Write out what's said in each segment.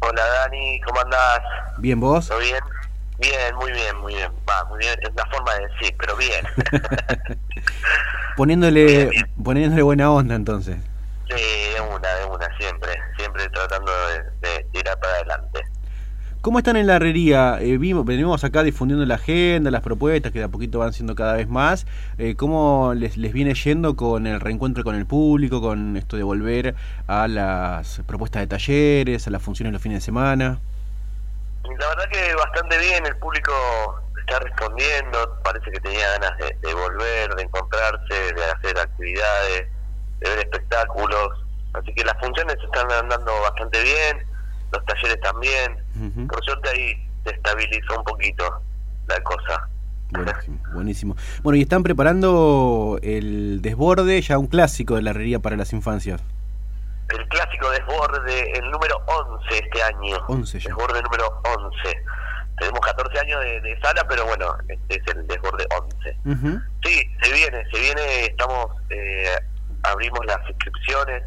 Hola Dani, ¿cómo andás? Bien, ¿vos? ¿Todo bien? Bien, muy bien, muy bien. Va, muy bien, es una forma de decir, pero bien. Bien, poniéndole, bien. poniéndole buena onda entonces. Sí, de una, siempre tratando de tirar para adelante. ¿Cómo están en la herrería? Venimos acá difundiendo la agenda, las propuestas que de a poquito van siendo cada vez más. ¿Cómo les viene yendo con el reencuentro con el público, con esto de volver a las propuestas de talleres, a las funciones los fines de semana? La verdad que bastante bien, el público está respondiendo, parece que tenía ganas de volver, de encontrarse, de hacer actividades, de ver espectáculos. Así que las funciones están andando bastante bien, los talleres también. Ujú. Por suerte ahí se estabilizó un poquito la cosa. Buenísimo, buenísimo. Bueno, y están preparando el desborde, ya un clásico de la herrería para las infancias. El clásico desborde, el número 11 este año. 11 ya. Desborde número 11. Tenemos 14 años de sala, pero bueno, este es el desborde 11. Ujú. Sí, se viene, estamos, abrimos las inscripciones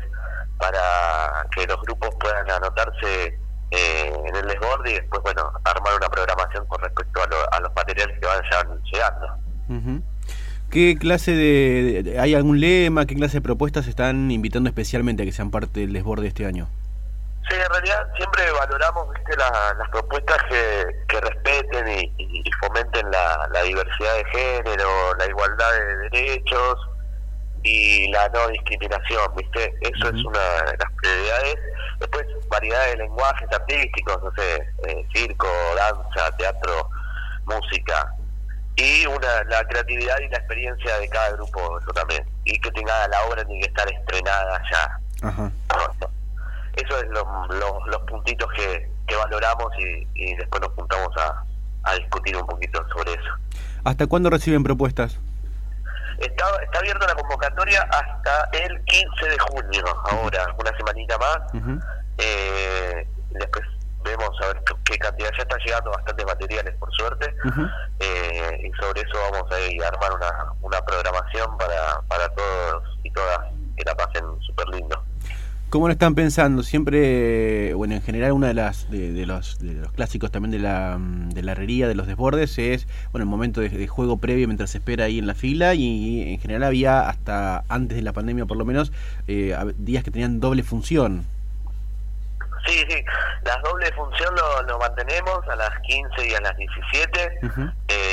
para que los grupos puedan anotarse en el desborde y después, bueno, armar una programación con respecto a los materiales que vayan llegando. Ujú. ¿Qué clase hay algún lema, qué clase de propuestas están invitando especialmente a que sean parte del desborde este año? Sí, en realidad siempre valoramos, viste, las propuestas que respeten y fomenten la diversidad de género, la igualdad de derechos y la no discriminación, viste. Eso es una de las prioridades. Después, variedad de lenguajes artísticos, no sé, circo, danza, teatro, música. Y la creatividad y la experiencia de cada grupo, eso también. Y que tenga la obra tiene que estar estrenada ya. Ajá. No. Eso es los puntitos que valoramos y después nos juntamos a discutir un poquito sobre eso. ¿Hasta cuándo reciben propuestas? Está abierta la convocatoria hasta el 15 de junio, ahora, una semanita más. Ujú. Después vemos a ver qué cantidad, ya están llegando bastantes materiales por suerte. Ujú. Y sobre eso vamos a armar una programación para todos y todas que la pasen súper lindo. ¿Cómo lo están pensando? Siempre, bueno, en general una de los clásicos también de la herrería, de los desbordes, es bueno el momento de juego previo mientras se espera ahí en la fila y en general había hasta antes de la pandemia por lo menos días que tenían doble función. Sí, las doble función lo mantenemos a las 15 y a las 17. Uh-huh.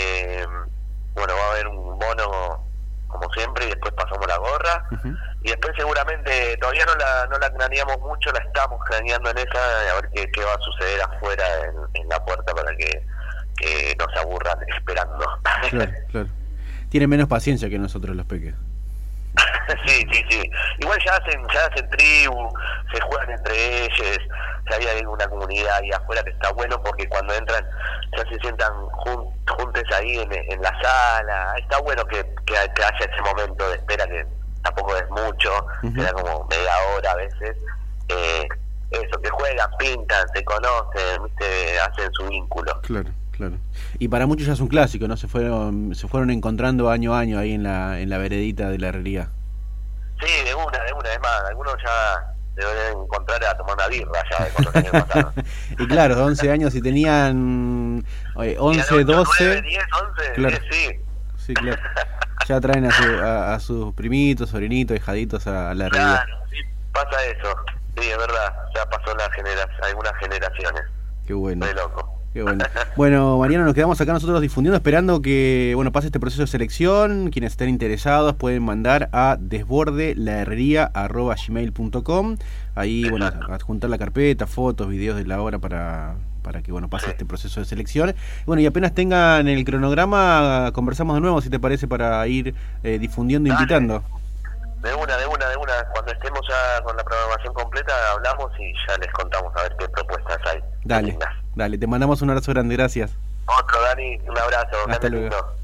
Bueno, va a haber un bono como siempre y después pasamos la gorra. Uh-huh. Y después seguramente, todavía no la craneamos mucho, la estamos craneando en esa, a ver qué va a suceder afuera en la puerta para que no se aburran esperando. Claro. Tienen menos paciencia que nosotros los peques. Sí. Igual ya hacen tribu, se juegan entre ellos, ya hay una comunidad ahí afuera que está bueno porque cuando entran ya se sientan juntos ahí en la sala. Está bueno que haya ese momento de espera que tampoco es mucho, Uh-huh. queda como media hora a veces. Eso, que juegan, pintan, se conocen, ¿viste? Hacen su vínculo. Claro. Y para muchos ya es un clásico, ¿no? Se fueron encontrando año a año ahí en la veredita de la herrería. Sí, de una, es más, algunos ya se deben encontrar a tomar una birra ya de cuántos años pasaron. Y claro, 11 años, si tenían 11, 12... 9, 10, 11, claro. 10, sí. Sí, claro. Ya traen a sus primitos, sobrinitos, hijaditos a la herrería. Claro, sí, pasa eso. Sí, es verdad, ya pasó algunas generaciones. Qué bueno. Muy loco. Qué bueno. Bueno, Mariano, nos quedamos acá nosotros difundiendo, esperando que pase este proceso de selección. Quienes estén interesados pueden mandar a desbordelaherrería@gmail.com. Ahí, adjuntar la carpeta, fotos, videos de la obra para que pase este proceso de selección. Y apenas tengan el cronograma, conversamos de nuevo, si te parece, para ir difundiendo e invitando. De una. Cuando estemos ya con la programación completa, hablamos y ya les contamos a ver qué propuestas hay. Dale, te mandamos un abrazo grande, gracias. Otro, Dani, un abrazo. Hasta luego.